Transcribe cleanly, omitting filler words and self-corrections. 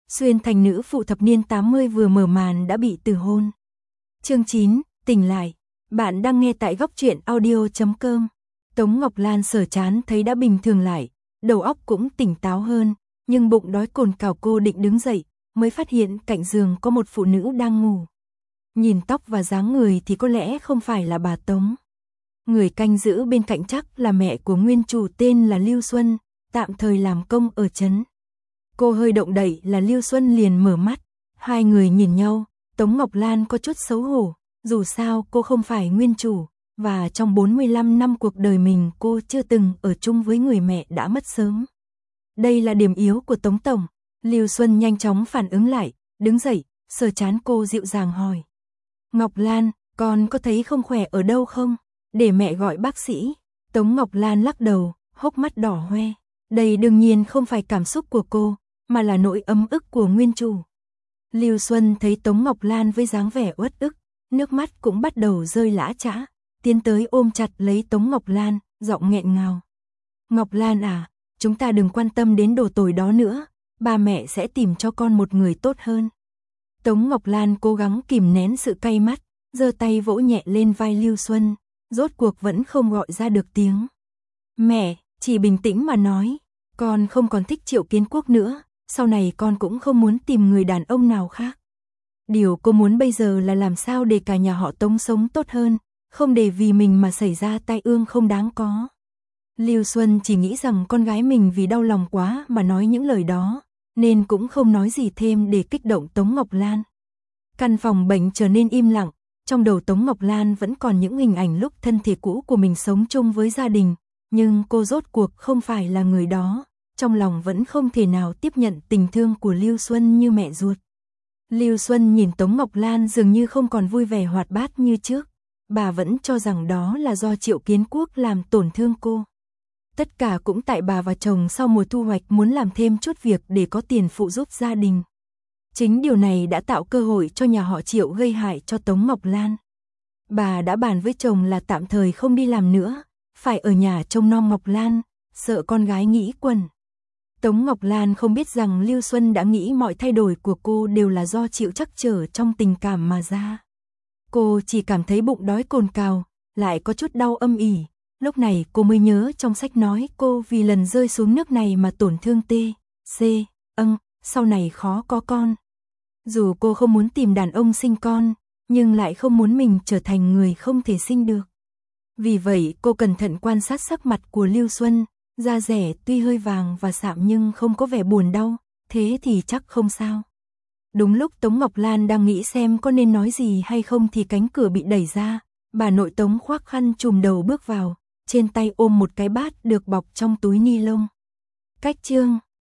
Xuyên thành nữ phụ thập niên 80 vừa mở màn đã bị từ hôn. Chương 9, tỉnh lại. Bạn đang nghe tại góc truyện audio.com. Tống Ngọc Lan sờ trán thấy đã bình thường lại, đầu óc cũng tỉnh táo hơn, nhưng bụng đói cồn cào. Cô định đứng dậy, mới phát hiện cạnh giường có một phụ nữ đang ngủ. Nhìn tóc và dáng người thì có lẽ không phải là bà Tống. Người canh giữ bên cạnh chắc là mẹ của nguyên chủ tên là Lưu Xuân, tạm thời làm công ở trấn. Cô hơi động đậy là Lưu Xuân liền mở mắt, hai người nhìn nhau, Tống Ngọc Lan có chút xấu hổ, dù sao cô không phải nguyên chủ, và trong 45 năm cuộc đời mình cô chưa từng ở chung với người mẹ đã mất sớm. Đây là điểm yếu của Tống Tổng. Lưu Xuân nhanh chóng phản ứng lại, đứng dậy, sờ trán cô dịu dàng hỏi. Ngọc Lan, con có thấy không khỏe ở đâu không? Để mẹ gọi bác sĩ. Tống Ngọc Lan lắc đầu, hốc mắt đỏ hoe. Đây đương nhiên không phải cảm xúc của cô, mà là nỗi ấm ức của nguyên chủ. Lưu Xuân thấy Tống Ngọc Lan với dáng vẻ uất ức, nước mắt cũng bắt đầu rơi lã chã, tiến tới ôm chặt lấy Tống Ngọc Lan, giọng nghẹn ngào. Ngọc Lan à, chúng ta đừng quan tâm đến đồ tồi đó nữa, ba mẹ sẽ tìm cho con một người tốt hơn. Tống Ngọc Lan cố gắng kìm nén sự cay mắt, giơ tay vỗ nhẹ lên vai Lưu Xuân, rốt cuộc vẫn không gọi ra được tiếng. Mẹ, chỉ bình tĩnh mà nói, con không còn thích Triệu Kiến Quốc nữa, sau này con cũng không muốn tìm người đàn ông nào khác. Điều cô muốn bây giờ là làm sao để cả nhà họ Tống sống tốt hơn, không để vì mình mà xảy ra tai ương không đáng có. Lưu Xuân chỉ nghĩ rằng con gái mình vì đau lòng quá mà nói những lời đó, nên cũng không nói gì thêm để kích động Tống Ngọc Lan. Căn phòng bệnh trở nên im lặng, trong đầu Tống Ngọc Lan vẫn còn những hình ảnh lúc thân thể cũ của mình sống chung với gia đình, nhưng cô rốt cuộc không phải là người đó, trong lòng vẫn không thể nào tiếp nhận tình thương của Lưu Xuân như mẹ ruột. Lưu Xuân nhìn Tống Ngọc Lan dường như không còn vui vẻ hoạt bát như trước, bà vẫn cho rằng đó là do Triệu Kiến Quốc làm tổn thương cô. Tất cả cũng tại bà và chồng sau mùa thu hoạch muốn làm thêm chút việc để có tiền phụ giúp gia đình. Chính điều này đã tạo cơ hội cho nhà họ Triệu gây hại cho Tống Ngọc Lan. Bà đã bàn với chồng là tạm thời không đi làm nữa, phải ở nhà trông nom Ngọc Lan, sợ con gái nghĩ quẩn. Tống Ngọc Lan không biết rằng Lưu Xuân đã nghĩ mọi thay đổi của cô đều là do chịu trắc trở trong tình cảm mà ra. Cô chỉ cảm thấy bụng đói cồn cào, lại có chút đau âm ỉ. Lúc này cô mới nhớ trong sách nói cô vì lần rơi xuống nước này mà tổn thương sau này khó có con. Dù cô không muốn tìm đàn ông sinh con, nhưng lại không muốn mình trở thành người không thể sinh được. Vì vậy cô cẩn thận quan sát sắc mặt của Lưu Xuân, da rẻ tuy hơi vàng và sạm nhưng không có vẻ buồn đau, thế thì chắc không sao. Đúng lúc Tống Ngọc Lan đang nghĩ xem có nên nói gì hay không thì cánh cửa bị đẩy ra, bà nội Tống khoác khăn trùm đầu bước vào, trên tay ôm một cái bát được bọc trong túi ni lông. Cách chương